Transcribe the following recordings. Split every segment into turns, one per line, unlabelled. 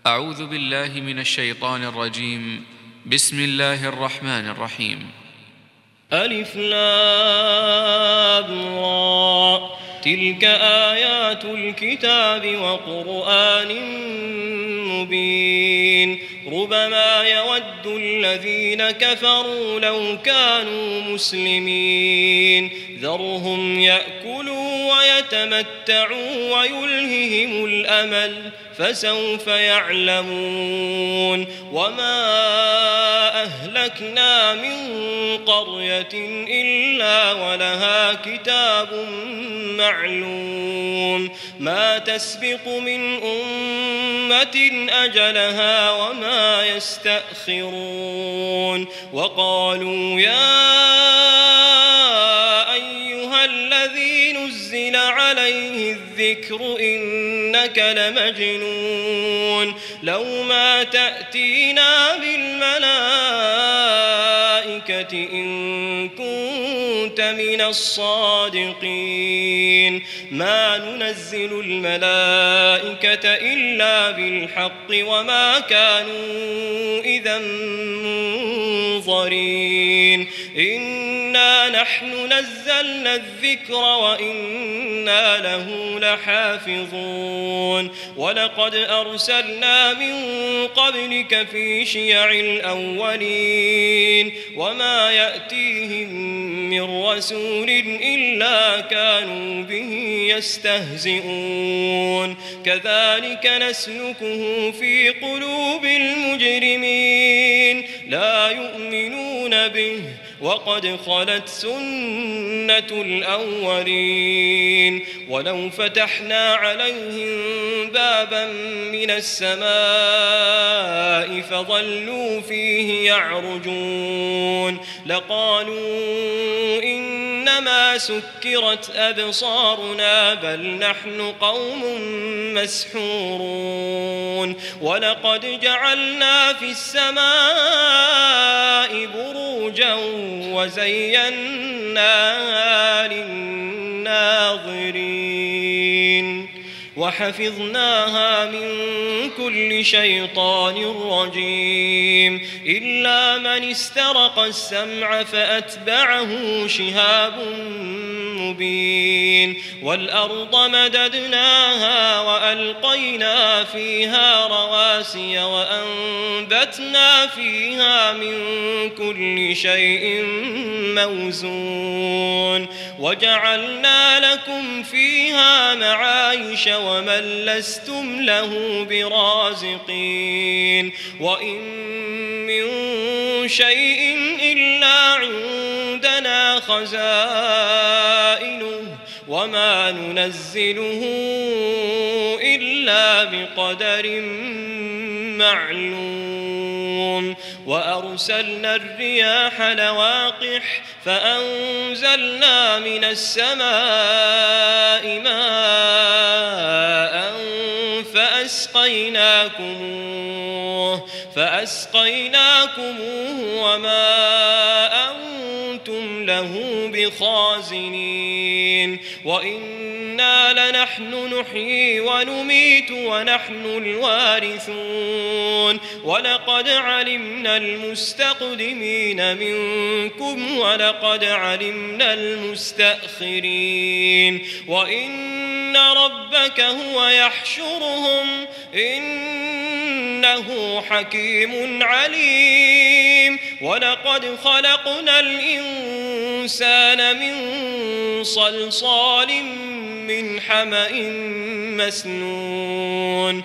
أعوذ بالله من الشيطان الرجيم. بسم الله الرحمن الرحيم.
ألف لام را، تلك آيات الكتاب وقرآن مبين. ربما يود الذين كفروا لو كانوا مسلمين، ذرهم يأكلوا ويتمتعوا ويلههم الأمل، فسوف يعلمون. وما أهلكنا من قرية إلا ولها كتاب معلوم، ما تسبق من أمة أجلها وما يستأخرون. وقالوا يا أيها الذي نزل عليه الذكر إنك لمجنون، لو ما تأتينا بالملائكة إن كنت من الصادقين. ما ننزل الملائكة إلا بالحق وما كانوا إذا منظرين. إنا نحن نزلنا الذكر وإنا له لحافظون. ولقد أرسلنا من قبلك في شيع الأولين، وما يأتيهم من رسول إلا كانوا به يستهزئون. كذلك نسلكه في قلوب المجرمين، لا يؤمنون به وقد خلت سنة الأولين. ولو فتحنا عليهم بابا من السماء فظلوا فيه يعرجون لقالوا إنما سكرت أبصارنا بل نحن قوم مسحورون. ولقد جعلنا في السماء بروجا وزيناها للناظرين وحفظناها من كل شيطان رجيم إلا من استرق السمع فأتبعه شهاب مبين. والأرض مددناها وألقينا فيها رواسي وأنبتنا فيها من كل شيء موزون وجعلنا لكم فيها معايش ومن لستم له برازقين. وإن من شيء إلا عندنا خزائنه وما ننزله إلا بقدر معلوم. وأرسلنا الرياح لواقح فأنزلنا من السماء ماء فأسقيناكموه وما أنتم له بخازنين. وإنا لنحن نحيي ونميت ونحن الوارثون. ولقد علمنا المستقدمين منكم ولقد علمنا المستأخرين. وإن ربك هو يحشرهم إنه حكيم عليم. ولقد خلقنا الإنسان من صلصال من حمأ مسنون.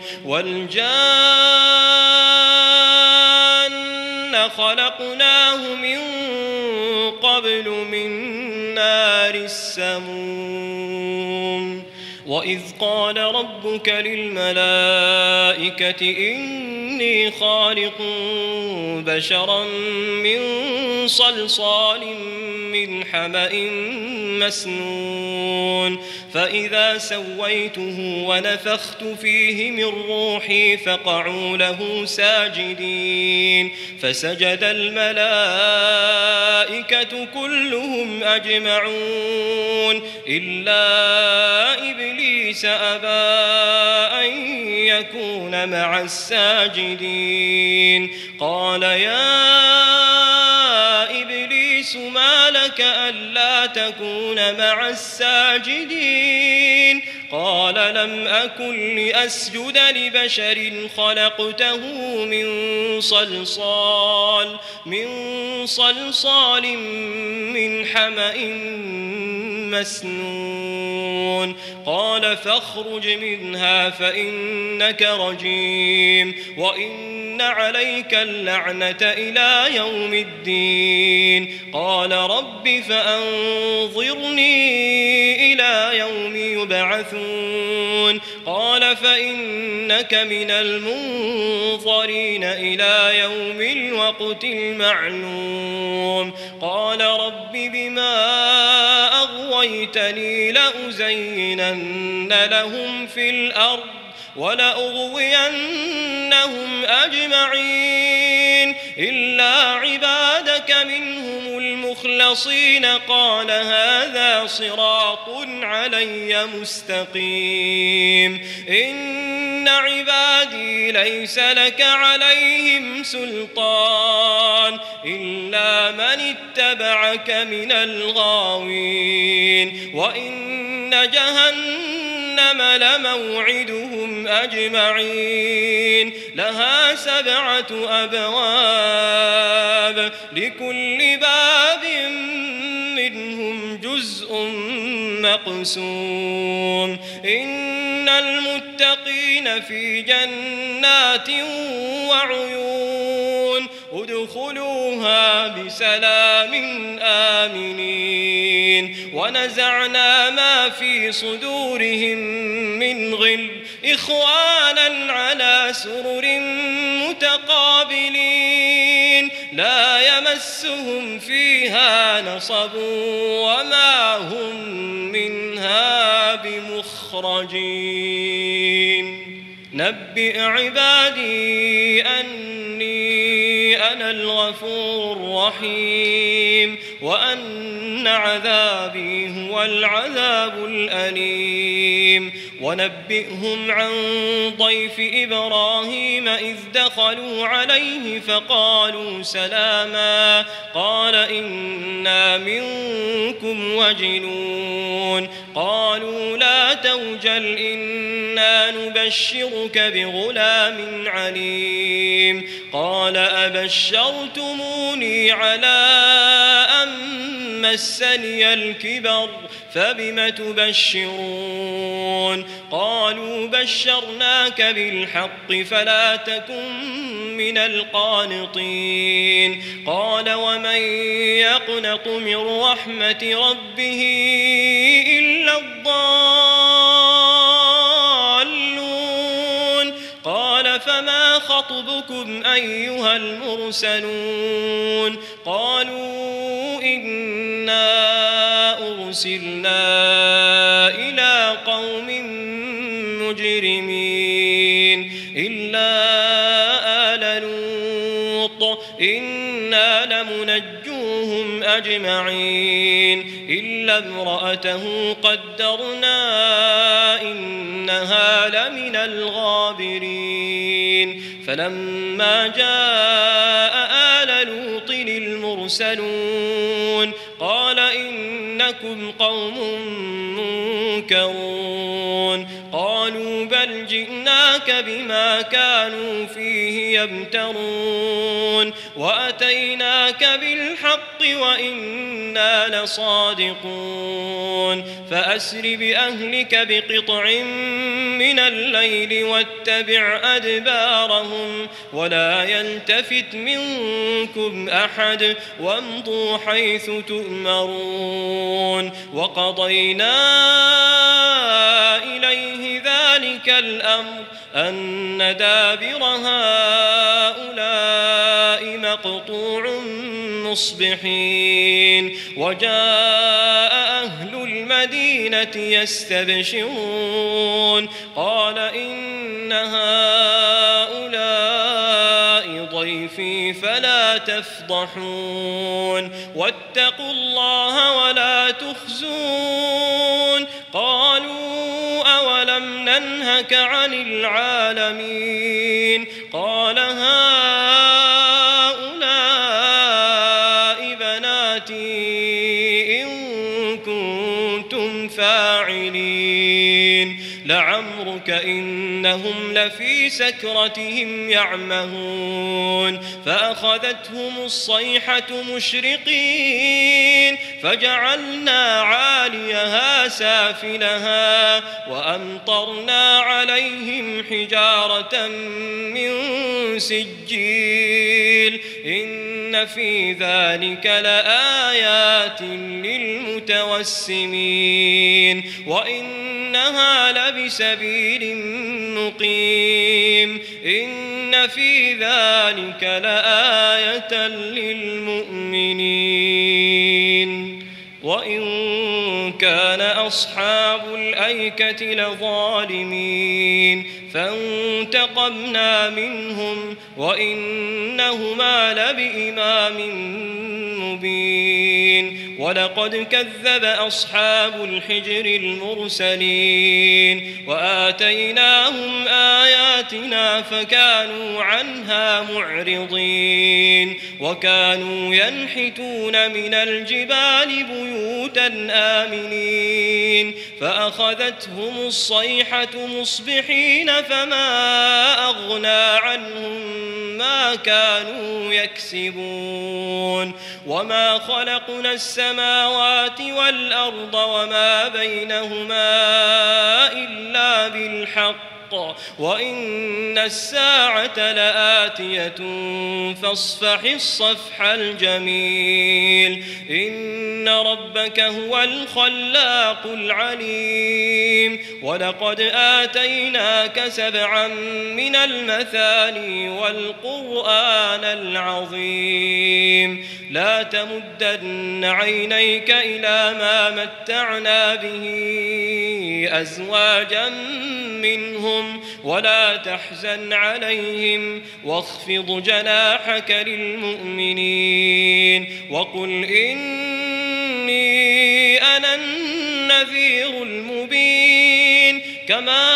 والجان خلقناه من قبل من نار السموم. وإذ قال ربك للملائكة إني خالق بشرا من صلصال من حمأ مسنون فإذا سويته ونفخت فيه من روحي فقعوا له ساجدين فسجد الملائكة كلهم أجمعون إلا إبليس أبى أن يكون مع الساجدين قال يا إبليس ما لك ألا تكون مع الساجدين قال لم أكن لأسجد لبشر خلقته من صلصال من حمأ مسنون قال فاخرج منها فإنك رجيم وإن عليك اللعنة إلى يوم الدين قال رب فأنظرني إلى يوم يبعثون قال فإنك من المنظرين إلى يوم الوقت المعلوم قال رب بما أغويتني لأزينن لهم في الأرض ولأغوينهم أجمعين إلا عبادك منهم المخلصين قال هذا صراط علي مستقيم إن عبادي ليس لك عليهم سلطان إلا من اتبعك من الغاوين وإن جهنم لموعدهم أجمعين لها 7 أبواب لكل باب منهم جزء مقسوم إن المتقين في جنات وعيون ادخلوها بسلام آمنين ونزعنا ما في صدورهم من غل إخوانا على سرر متقابلين لا يمسهم فيها نصب وما هم منها بمخرجين نبئ عبادي أني أنا الغفور الرحيم وأن عذابي هو العذاب الأليم ونبئهم عن ضيف إبراهيم إذ دخلوا عليه فقالوا سلاما قال إنا منكم وجلون قالوا لا توجل إنا نبشرك بغلام عليم قال أبشرتموني على أن مسني الكبر فبم تبشرون قالوا بشرناك بالحق فلا تكن من القانطين قال ومن يقنط من رحمة ربه إلا الضالون قال فما خطبكم أيها المرسلون قالوا إنا أرسلنا إلى قوم مجرمين إلا آل لوط إنا لمنجوهم أجمعين إلا امرأته قدرنا إنها لمن الغابرين فلما جاء آل لوط المرسلون قال إنكم قوم منكرون قالوا بل جئناك بما كانوا فيه يمترون وأتيناك بالحق وإنا لصادقون فأسر بأهلك بقطع من الليل واتبع أدبارهم ولا يلتفت منكم أحد وامضوا حيث تؤمرون وقضينا إليه ذلك ذلك الأمر أن دابر هؤلاء مقطوع مصبحين وجاء أهل المدينة يستبشرون قال إن هؤلاء ضيفي فلا تفضحون واتقوا الله ولا تخزون قالوا أولم ننهك عن العالمين قال هؤلاء بناتي إن كنتم فاعلين لعمرك إنهم لفي سكرتهم يعمهون فأخذتهم الصيحة مشرقين فجعلنا عاليها سافلها وأمطرنا عليهم حجارة من سجيل إن في ذلك لآيات للمتوسمين وإنها لبسبيل مقيم إن في ذلك لآية للمؤمنين وإن كان أصحاب الأيكة لظالمين فانتقمنا منهم وإنهما لبإمام مبين ولقد كذب أصحاب الحجر المرسلين وآتيناهم آياتنا فكانوا عنها معرضين وكانوا ينحتون من الجبال بيوتا آمنين فأخذتهم الصيحة مصبحين فما أغنى عنهم ما كانوا يكسبون وما خلقنا السماوات والأرض وما بينهما إلا بالحق وإن الساعة لآتية فاصفح الصفح الجميل إن ربك هو الخلاق العليم ولقد آتيناك 7 من المثاني والقرآن العظيم لا تمدن عينيك إلى ما متعنا به أزواجا منهم ولا تحزن عليهم واخفض جناحك للمؤمنين وقل إني أنا النذير المبين كما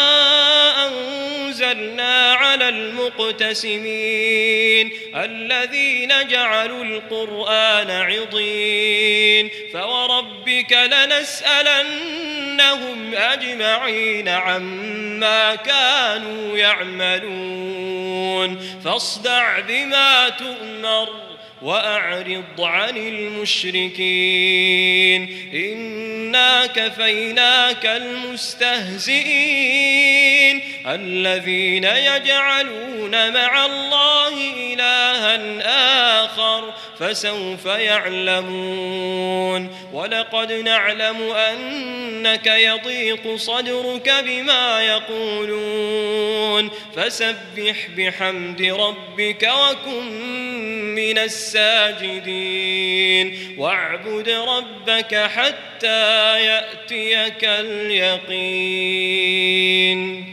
أنزلنا على المقتسمين الذين جعلوا القرآن عضين فوربك لنسألنهم أجمعين عما كانوا يعملون فاصدع بما تؤمر وأعرض عن المشركين إنا كفيناك المستهزئين الذين يجعلون مع الله إلها آخر فسوف يعلمون ولقد نعلم أنك يضيق صدرك بما يقولون فسبح بحمد ربك وكن من الساجدين واعبد ربك حتى يأتيك اليقين